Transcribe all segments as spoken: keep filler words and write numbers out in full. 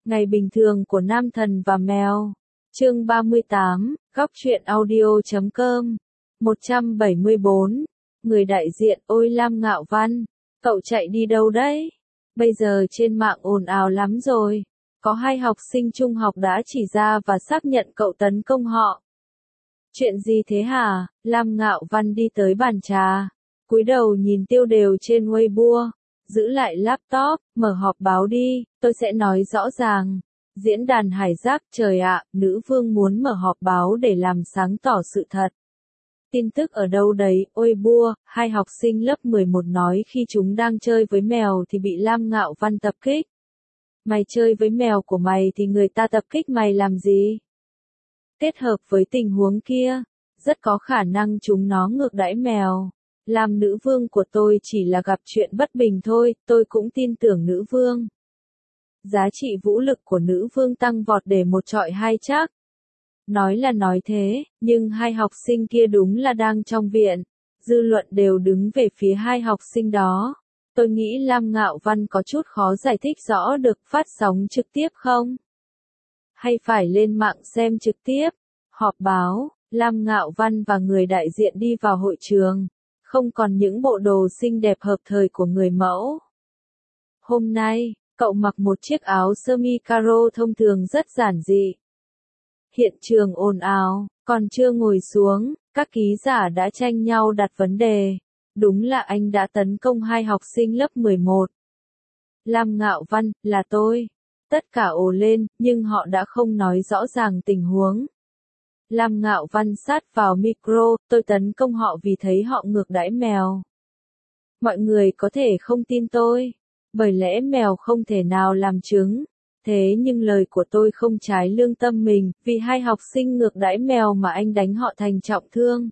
Ngày bình thường của nam thần và mèo. Chương ba mươi tám, góc truyện audio chấm com. một trăm bảy mươi bốn. Người đại diện, ôi Lam Ngạo Văn, cậu chạy đi đâu đấy? Bây giờ trên mạng ồn ào lắm rồi. Có hai học sinh trung học đã chỉ ra và xác nhận cậu tấn công họ. Chuyện gì thế hả? Lam Ngạo Văn đi tới bàn trà, cúi đầu nhìn tiêu đề trên Weibo. Giữ lại laptop, mở họp báo đi, tôi sẽ nói rõ ràng. Diễn đàn Hải Giác, trời ạ, nữ vương muốn mở họp báo để làm sáng tỏ sự thật. Tin tức ở đâu đấy, ôi bua, hai học sinh lớp mười một nói khi chúng đang chơi với mèo thì bị Lam Ngạo Văn tập kích. Mày chơi với mèo của mày thì người ta tập kích mày làm gì? Kết hợp với tình huống kia, rất có khả năng chúng nó ngược đãi mèo. Làm nữ vương của tôi chỉ là gặp chuyện bất bình thôi, tôi cũng tin tưởng nữ vương. Giá trị vũ lực của nữ vương tăng vọt để một trọi hai chắc. Nói là nói thế, nhưng hai học sinh kia đúng là đang trong viện. Dư luận đều đứng về phía hai học sinh đó. Tôi nghĩ Lam Ngạo Văn có chút khó giải thích rõ được phát sóng trực tiếp không? Hay phải lên mạng xem trực tiếp? Họp báo, Lam Ngạo Văn và người đại diện đi vào hội trường. Không còn những bộ đồ xinh đẹp hợp thời của người mẫu. Hôm nay, cậu mặc một chiếc áo sơ mi caro thông thường rất giản dị. Hiện trường ồn ào, còn chưa ngồi xuống, các ký giả đã tranh nhau đặt vấn đề. Đúng là anh đã tấn công hai học sinh lớp mười một. Lam Ngạo Văn, là tôi. Tất cả ồ lên, nhưng họ đã không nói rõ ràng tình huống. Lam Ngạo Văn sát vào micro, tôi tấn công họ vì thấy họ ngược đãi mèo. Mọi người có thể không tin tôi, bởi lẽ mèo không thể nào làm chứng. Thế nhưng lời của tôi không trái lương tâm mình, vì hai học sinh ngược đãi mèo mà anh đánh họ thành trọng thương.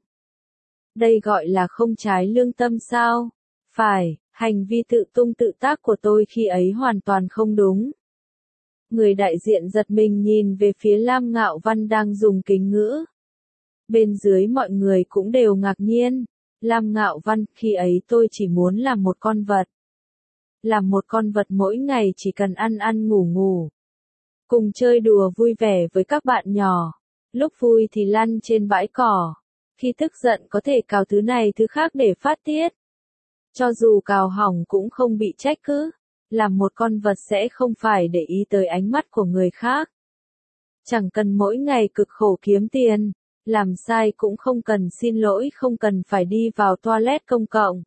Đây gọi là không trái lương tâm sao? Phải, hành vi tự tung tự tác của tôi khi ấy hoàn toàn không đúng. Người đại diện giật mình nhìn về phía Lam Ngạo Văn đang dùng kính ngữ. Bên dưới mọi người cũng đều ngạc nhiên. Lam Ngạo Văn, khi ấy tôi chỉ muốn làm một con vật. Làm một con vật mỗi ngày chỉ cần ăn ăn ngủ ngủ. Cùng chơi đùa vui vẻ với các bạn nhỏ. Lúc vui thì lăn trên bãi cỏ. Khi tức giận có thể cào thứ này thứ khác để phát tiết. Cho dù cào hỏng cũng không bị trách cứ. Làm một con vật sẽ không phải để ý tới ánh mắt của người khác. Chẳng cần mỗi ngày cực khổ kiếm tiền. Làm sai cũng không cần xin lỗi, không cần phải đi vào toilet công cộng.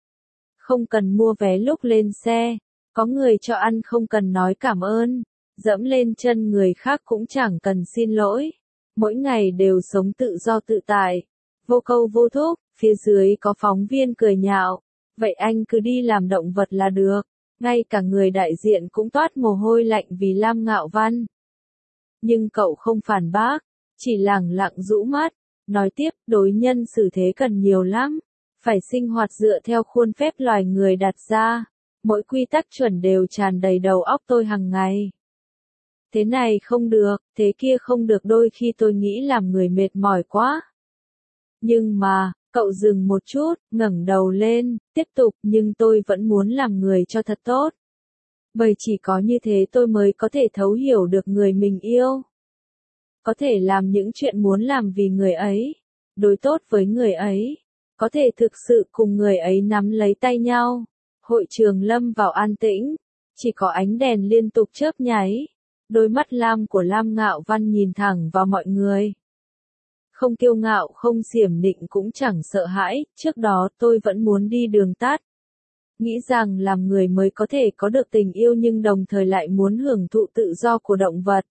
Không cần mua vé lúc lên xe. Có người cho ăn không cần nói cảm ơn. Dẫm lên chân người khác cũng chẳng cần xin lỗi. Mỗi ngày đều sống tự do tự tại. Vô câu vô thúc, phía dưới có phóng viên cười nhạo. Vậy anh cứ đi làm động vật là được. Ngay cả người đại diện cũng toát mồ hôi lạnh vì Lam Ngạo Văn. Nhưng cậu không phản bác, chỉ lẳng lặng rũ mắt, nói tiếp, đối nhân xử thế cần nhiều lắm, phải sinh hoạt dựa theo khuôn phép loài người đặt ra, mỗi quy tắc chuẩn đều tràn đầy đầu óc tôi hàng ngày. Thế này không được, thế kia không được, đôi khi tôi nghĩ làm người mệt mỏi quá. Nhưng mà, cậu dừng một chút, ngẩng đầu lên, tiếp tục, nhưng tôi vẫn muốn làm người cho thật tốt. Bởi chỉ có như thế tôi mới có thể thấu hiểu được người mình yêu. Có thể làm những chuyện muốn làm vì người ấy, đối tốt với người ấy, có thể thực sự cùng người ấy nắm lấy tay nhau. Hội trường lâm vào an tĩnh, chỉ có ánh đèn liên tục chớp nháy. Đôi mắt lam của Lam Ngạo Văn nhìn thẳng vào mọi người. Không kiêu ngạo, không xiểm nịnh cũng chẳng sợ hãi, trước đó tôi vẫn muốn đi đường tắt. Nghĩ rằng làm người mới có thể có được tình yêu nhưng đồng thời lại muốn hưởng thụ tự do của động vật.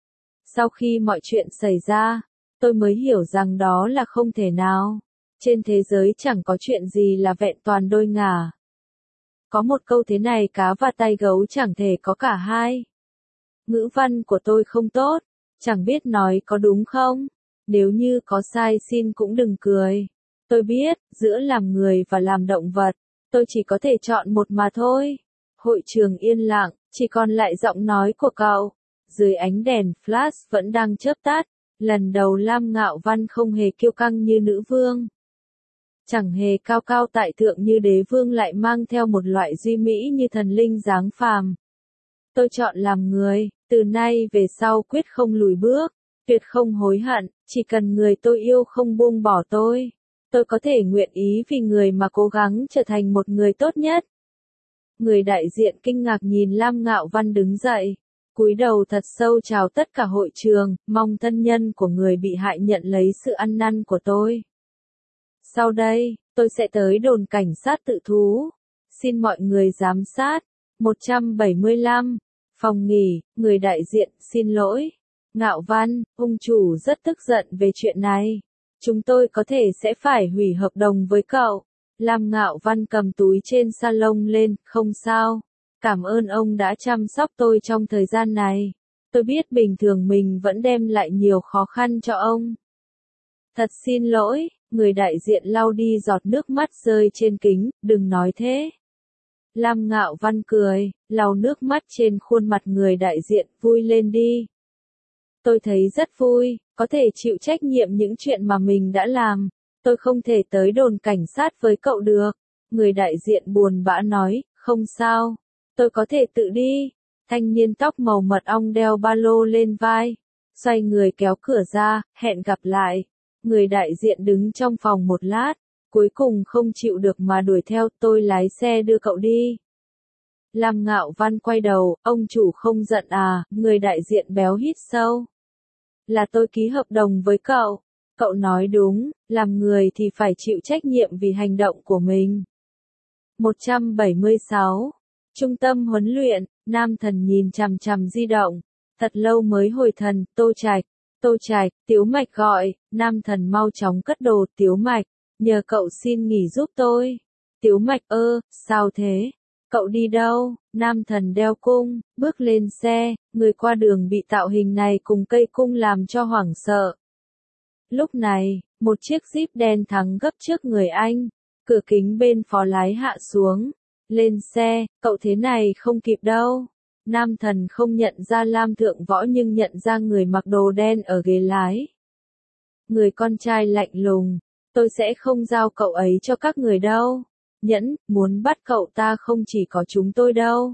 Sau khi mọi chuyện xảy ra, tôi mới hiểu rằng đó là không thể nào. Trên thế giới chẳng có chuyện gì là vẹn toàn đôi ngả. Có một câu thế này, cá và tay gấu chẳng thể có cả hai. Ngữ văn của tôi không tốt, chẳng biết nói có đúng không? Nếu như có sai xin cũng đừng cười. Tôi biết, giữa làm người và làm động vật, tôi chỉ có thể chọn một mà thôi. Hội trường yên lặng, chỉ còn lại giọng nói của cậu. Dưới ánh đèn flash vẫn đang chớp tắt, lần đầu Lam Ngạo Văn không hề kiêu căng như nữ vương. Chẳng hề cao cao tại thượng như đế vương, lại mang theo một loại duy mỹ như thần linh giáng phàm. Tôi chọn làm người, từ nay về sau quyết không lùi bước, tuyệt không hối hận, chỉ cần người tôi yêu không buông bỏ tôi. Tôi có thể nguyện ý vì người mà cố gắng trở thành một người tốt nhất. Người đại diện kinh ngạc nhìn Lam Ngạo Văn đứng dậy, cúi đầu thật sâu chào tất cả hội trường, mong thân nhân của người bị hại nhận lấy sự ăn năn của tôi. Sau đây, tôi sẽ tới đồn cảnh sát tự thú. Xin mọi người giám sát. một trăm bảy mươi lăm. Phòng nghỉ, người đại diện, xin lỗi. Ngạo Văn, ông chủ rất tức giận về chuyện này. Chúng tôi có thể sẽ phải hủy hợp đồng với cậu. Lam Ngạo Văn cầm túi trên salon lên, không sao. Cảm ơn ông đã chăm sóc tôi trong thời gian này. Tôi biết bình thường mình vẫn đem lại nhiều khó khăn cho ông. Thật xin lỗi, người đại diện lau đi giọt nước mắt rơi trên kính, đừng nói thế. Lam Ngạo Văn cười, lau nước mắt trên khuôn mặt người đại diện, vui lên đi. Tôi thấy rất vui, có thể chịu trách nhiệm những chuyện mà mình đã làm. Tôi không thể tới đồn cảnh sát với cậu được. Người đại diện buồn bã nói, không sao. Tôi có thể tự đi. Thanh niên tóc màu mật ong đeo ba lô lên vai. Xoay người kéo cửa ra, hẹn gặp lại. Người đại diện đứng trong phòng một lát. Cuối cùng không chịu được mà đuổi theo, tôi lái xe đưa cậu đi. Lam Ngạo Văn quay đầu, ông chủ không giận à, người đại diện béo hít sâu. Là tôi ký hợp đồng với cậu. Cậu nói đúng, làm người thì phải chịu trách nhiệm vì hành động của mình. một trăm bảy mươi sáu. Trung tâm huấn luyện, Nam Thần nhìn chằm chằm di động. Thật lâu mới hồi thần, Tô Trạch. Tô Trạch, Tiếu Mạch gọi, Nam Thần mau chóng cất đồ, Tiếu Mạch. Nhờ cậu xin nghỉ giúp tôi. Tiếu Mạch ơ, sao thế? Cậu đi đâu? Nam Thần đeo cung, bước lên xe, người qua đường bị tạo hình này cùng cây cung làm cho hoảng sợ. Lúc này, một chiếc Jeep đen thắng gấp trước người anh, cửa kính bên phó lái hạ xuống. Lên xe, cậu thế này không kịp đâu. Nam Thần không nhận ra Lam Thượng Võ nhưng nhận ra người mặc đồ đen ở ghế lái. Người con trai lạnh lùng. Tôi sẽ không giao cậu ấy cho các người đâu. Nhẫn, muốn bắt cậu ta không chỉ có chúng tôi đâu.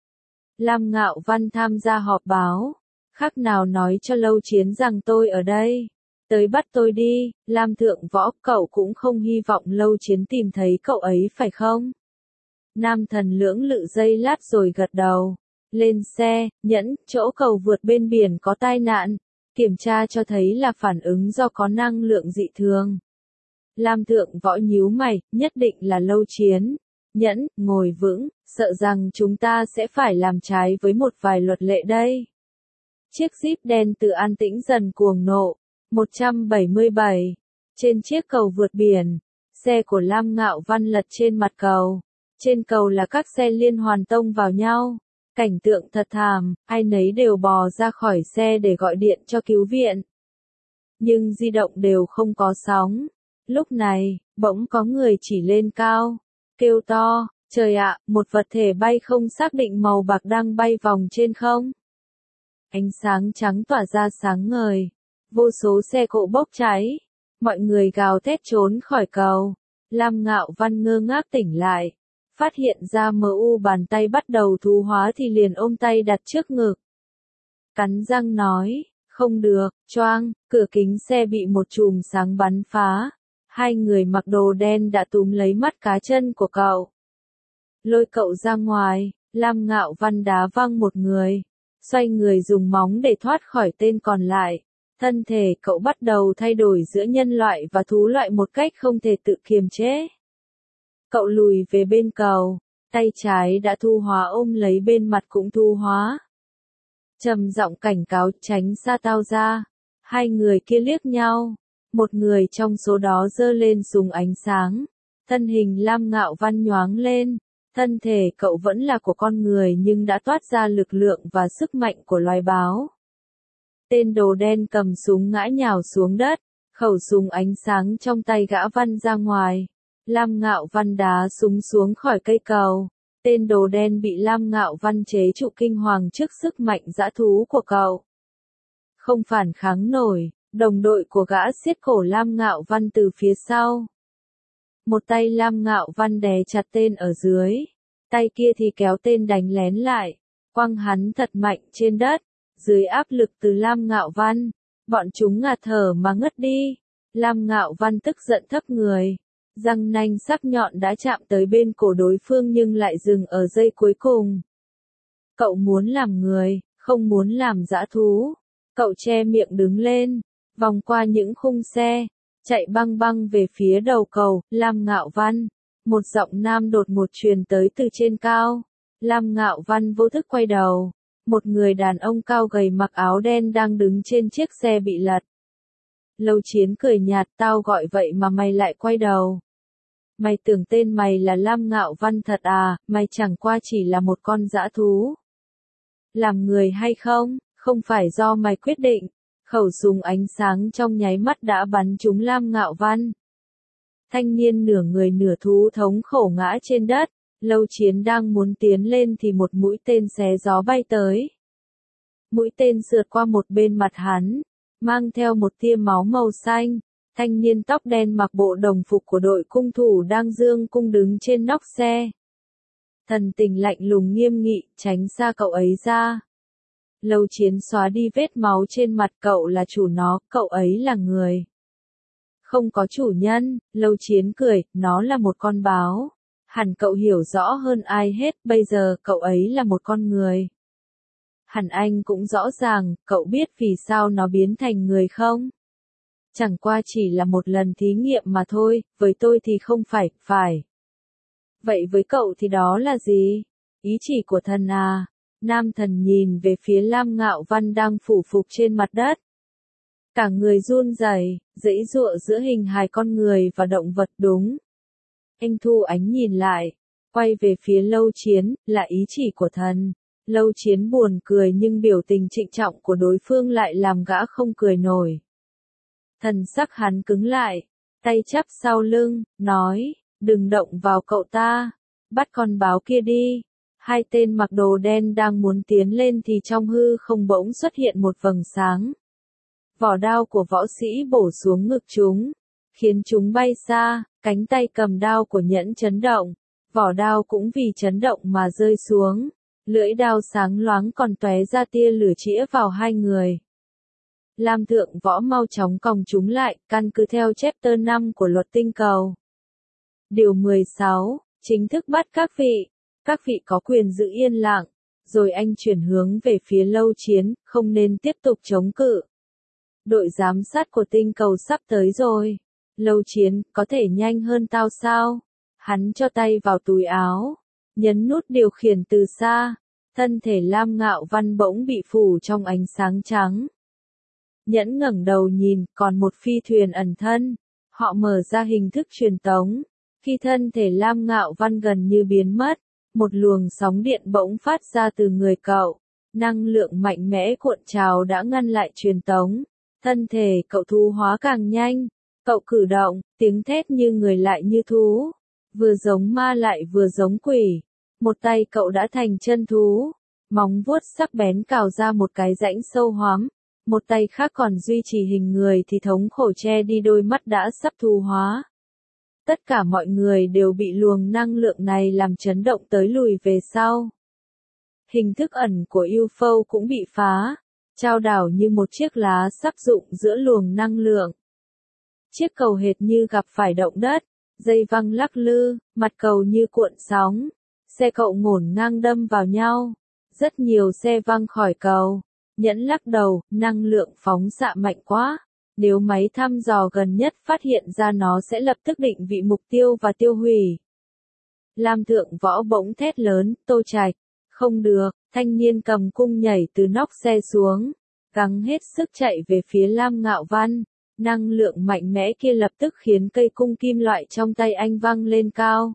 Lam Ngạo Văn tham gia họp báo. Khác nào nói cho Lâu Chiến rằng tôi ở đây. Tới bắt tôi đi, Lam Thượng Võ, cậu cũng không hy vọng Lâu Chiến tìm thấy cậu ấy phải không? Nam Thần lưỡng lự giây lát rồi gật đầu. Lên xe, Nhẫn, chỗ cầu vượt bên biển có tai nạn. Kiểm tra cho thấy là phản ứng do có năng lượng dị thường. Lam Thượng Võ nhíu mày, nhất định là Lâu Chiến. Nhẫn, ngồi vững, sợ rằng chúng ta sẽ phải làm trái với một vài luật lệ đây. Chiếc Jeep đen từ an tĩnh dần cuồng nộ. một trăm bảy mươi bảy. Trên chiếc cầu vượt biển, xe của Lam Ngạo Văn lật trên mặt cầu. Trên cầu là các xe liên hoàn tông vào nhau. Cảnh tượng thật thảm, ai nấy đều bò ra khỏi xe để gọi điện cho cứu viện. Nhưng di động đều không có sóng. Lúc này, bỗng có người chỉ lên cao, kêu to, trời ạ, một vật thể bay không xác định màu bạc đang bay vòng trên không. Ánh sáng trắng tỏa ra sáng ngời, vô số xe cộ bốc cháy, mọi người gào thét trốn khỏi cầu. Lam Ngạo Văn ngơ ngác tỉnh lại, phát hiện ra em u bàn tay bắt đầu thu hóa thì liền ôm tay đặt trước ngực. Cắn răng nói, không được, choang, cửa kính xe bị một chùm sáng bắn phá. Hai người mặc đồ đen đã túm lấy mắt cá chân của cậu. Lôi cậu ra ngoài, Lam Ngạo Văn đá văng một người. Xoay người dùng móng để thoát khỏi tên còn lại. Thân thể cậu bắt đầu thay đổi giữa nhân loại và thú loại một cách không thể tự kiềm chế. Cậu lùi về bên cầu, tay trái đã thu hóa ôm lấy bên mặt cũng thu hóa. Trầm giọng cảnh cáo, tránh xa tao ra. Hai người kia liếc nhau. Một người trong số đó giơ lên súng ánh sáng. Thân hình Lam Ngạo Văn nhoáng lên. Thân thể cậu vẫn là của con người nhưng đã toát ra lực lượng và sức mạnh của loài báo. Tên đồ đen cầm súng ngã nhào xuống đất. Khẩu súng ánh sáng trong tay gã văng ra ngoài. Lam Ngạo Văn đá súng xuống khỏi cây cầu. Tên đồ đen bị Lam Ngạo Văn chế trụ kinh hoàng trước sức mạnh dã thú của cậu. Không phản kháng nổi. Đồng đội của gã siết cổ Lam Ngạo Văn từ phía sau. Một tay Lam Ngạo Văn đè chặt tên ở dưới. Tay kia thì kéo tên đánh lén lại. quăng hắn thật mạnh trên đất. Dưới áp lực từ Lam Ngạo Văn, bọn chúng ngạt thở mà ngất đi. Lam Ngạo Văn tức giận thấp người. Răng nanh sắc nhọn đã chạm tới bên cổ đối phương nhưng lại dừng ở giây cuối cùng. Cậu muốn làm người, không muốn làm dã thú. Cậu che miệng đứng lên, vòng qua những khung xe, chạy băng băng về phía đầu cầu. Lam Ngạo Văn, một giọng nam đột ngột truyền tới từ trên cao. Lam Ngạo Văn vô thức quay đầu. Một người đàn ông cao gầy mặc áo đen đang đứng trên chiếc xe bị lật. Lâu Chiến cười nhạt, tao gọi vậy mà mày lại quay đầu. Mày tưởng tên mày là Lam Ngạo Văn thật à, mày chẳng qua chỉ là một con dã thú. Làm người hay không, không phải do mày quyết định. Khẩu súng ánh sáng trong nháy mắt đã bắn trúng Lam Ngạo Văn. Thanh niên nửa người nửa thú thống khổ ngã trên đất. Lâu Chiến đang muốn tiến lên thì một mũi tên xé gió bay tới. Mũi tên sượt qua một bên mặt hắn, mang theo một tia máu màu xanh. Thanh niên tóc đen mặc bộ đồng phục của đội cung thủ đang giương cung đứng trên nóc xe. Thần tình lạnh lùng nghiêm nghị, tránh xa cậu ấy ra. Lâu Chiến xóa đi vết máu trên mặt, cậu là chủ nó, cậu ấy là người. Không có chủ nhân. Lâu Chiến cười, nó là một con báo. Hẳn cậu hiểu rõ hơn ai hết, bây giờ cậu ấy là một con người. Hẳn anh cũng rõ ràng, cậu biết vì sao nó biến thành người không? Chẳng qua chỉ là một lần thí nghiệm mà thôi, với tôi thì không phải, phải. Vậy với cậu thì đó là gì? Ý chỉ của thần à? Nam thần nhìn về phía Lam Ngạo Văn đang phủ phục trên mặt đất. Cả người run rẩy, giãy giụa giữa hình hài con người và động vật đúng. Anh thu ánh nhìn lại, quay về phía Lâu Chiến, là ý chỉ của thần. Lâu Chiến buồn cười nhưng biểu tình trịnh trọng của đối phương lại làm gã không cười nổi. Thần sắc hắn cứng lại, tay chắp sau lưng, nói, đừng động vào cậu ta, bắt con báo kia đi. Hai tên mặc đồ đen đang muốn tiến lên thì trong hư không bỗng xuất hiện một vầng sáng. Vỏ đao của võ sĩ bổ xuống ngực chúng, khiến chúng bay xa, cánh tay cầm đao của Nhẫn chấn động, vỏ đao cũng vì chấn động mà rơi xuống, lưỡi đao sáng loáng còn tóe ra tia lửa chĩa vào hai người. Lam Thượng Võ mau chóng còng chúng lại, căn cứ theo chapter năm của luật tinh cầu. Điều mười sáu, chính thức bắt các vị, các vị có quyền giữ yên lặng, rồi anh chuyển hướng về phía Lâu Chiến, không nên tiếp tục chống cự. Đội giám sát của tinh cầu sắp tới rồi. Lâu Chiến, có thể nhanh hơn tao sao? Hắn cho tay vào túi áo, nhấn nút điều khiển từ xa, thân thể Lam Ngạo Văn bỗng bị phủ trong ánh sáng trắng. Nhẫn ngẩng đầu nhìn, còn một phi thuyền ẩn thân. Họ mở ra hình thức truyền tống. Khi thân thể Lam Ngạo Văn gần như biến mất, một luồng sóng điện bỗng phát ra từ người cậu. Năng lượng mạnh mẽ cuộn trào đã ngăn lại truyền tống. Thân thể cậu thu hóa càng nhanh. Cậu cử động, tiếng thét như người lại như thú. Vừa giống ma lại vừa giống quỷ. Một tay cậu đã thành chân thú. Móng vuốt sắc bén cào ra một cái rãnh sâu hoắm. Một tay khác còn duy trì hình người thì thống khổ che đi đôi mắt đã sắp thu hóa. Tất cả mọi người đều bị luồng năng lượng này làm chấn động tới lùi về sau. Hình thức ẩn của u ép ô cũng bị phá, trao đảo như một chiếc lá sắp rụng giữa luồng năng lượng. Chiếc cầu hệt như gặp phải động đất, dây văng lắc lư, mặt cầu như cuộn sóng. Xe cậu ngổn ngang đâm vào nhau. Rất nhiều xe văng khỏi cầu. Nhẫn lắc đầu, năng lượng phóng xạ mạnh quá. Nếu máy thăm dò gần nhất phát hiện ra nó sẽ lập tức định vị mục tiêu và tiêu hủy. Lam Thượng Võ bỗng thét lớn, Tô Trạch. Không được, thanh niên cầm cung nhảy từ nóc xe xuống. Gắng hết sức chạy về phía Lam Ngạo Văn. Năng lượng mạnh mẽ kia lập tức khiến cây cung kim loại trong tay anh văng lên cao.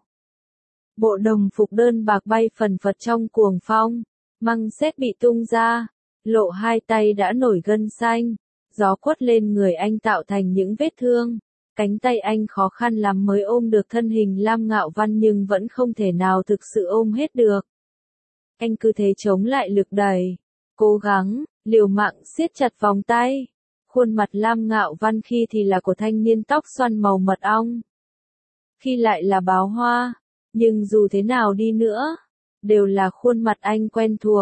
Bộ đồng phục đơn bạc bay phần phật trong cuồng phong. Măng sét bị tung ra. Lộ hai tay đã nổi gân xanh. Gió quất lên người anh tạo thành những vết thương. Cánh tay anh khó khăn lắm mới ôm được thân hình Lam Ngạo Văn nhưng vẫn không thể nào thực sự ôm hết được. Anh cứ thế chống lại lực đẩy. Cố gắng, liều mạng siết chặt vòng tay. Khuôn mặt Lam Ngạo Văn khi thì là của thanh niên tóc xoăn màu mật ong. Khi lại là Báo Hoa. Nhưng dù thế nào đi nữa, đều là khuôn mặt anh quen thuộc.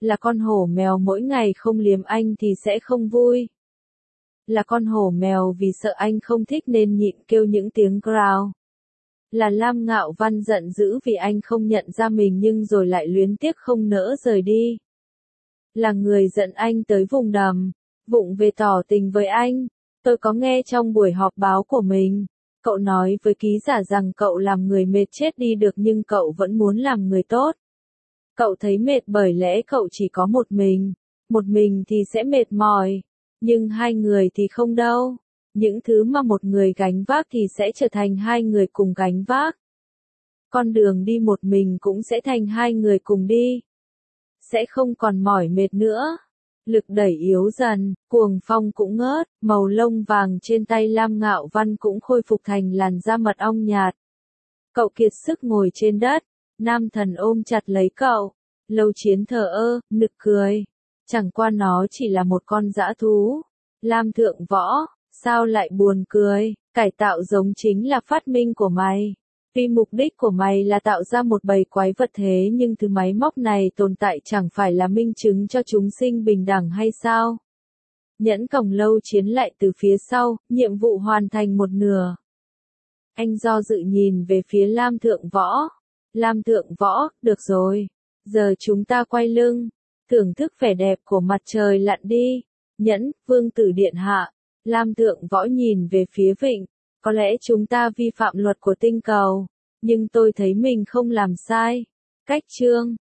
Là con hổ mèo mỗi ngày không liếm anh thì sẽ không vui. Là con hổ mèo vì sợ anh không thích nên nhịn kêu những tiếng growl. Là Lam Ngạo Văn giận dữ vì anh không nhận ra mình nhưng rồi lại luyến tiếc không nỡ rời đi. Là người dẫn anh tới vùng đầm, vụng về tỏ tình với anh. Tôi có nghe trong buổi họp báo của mình, cậu nói với ký giả rằng cậu làm người mệt chết đi được nhưng cậu vẫn muốn làm người tốt. Cậu thấy mệt bởi lẽ cậu chỉ có một mình, một mình thì sẽ mệt mỏi, nhưng hai người thì không đâu. Những thứ mà một người gánh vác thì sẽ trở thành hai người cùng gánh vác. Con đường đi một mình cũng sẽ thành hai người cùng đi. Sẽ không còn mỏi mệt nữa. Lực đẩy yếu dần, cuồng phong cũng ngớt, màu lông vàng trên tay Lam Ngạo Văn cũng khôi phục thành làn da mật ong nhạt. Cậu kiệt sức ngồi trên đất, nam thần ôm chặt lấy cậu. Lâu Chiến thờ ơ, nực cười. Chẳng qua nó chỉ là một con dã thú. Lam Thượng Võ, sao lại buồn cười, cải tạo giống chính là phát minh của mày. Tuy mục đích của mày là tạo ra một bầy quái vật thế nhưng thứ máy móc này tồn tại chẳng phải là minh chứng cho chúng sinh bình đẳng hay sao? Nhẫn cổng Lâu Chiến lại từ phía sau, nhiệm vụ hoàn thành một nửa. Anh do dự nhìn về phía Lam Thượng Võ. Lam Thượng Võ, được rồi. Giờ chúng ta quay lưng. Thưởng thức vẻ đẹp của mặt trời lặn đi. Nhẫn, vương tử điện hạ. Lam Thượng Võ nhìn về phía Vịnh. Có lẽ chúng ta vi phạm luật của tinh cầu. Nhưng tôi thấy mình không làm sai. Cách chương.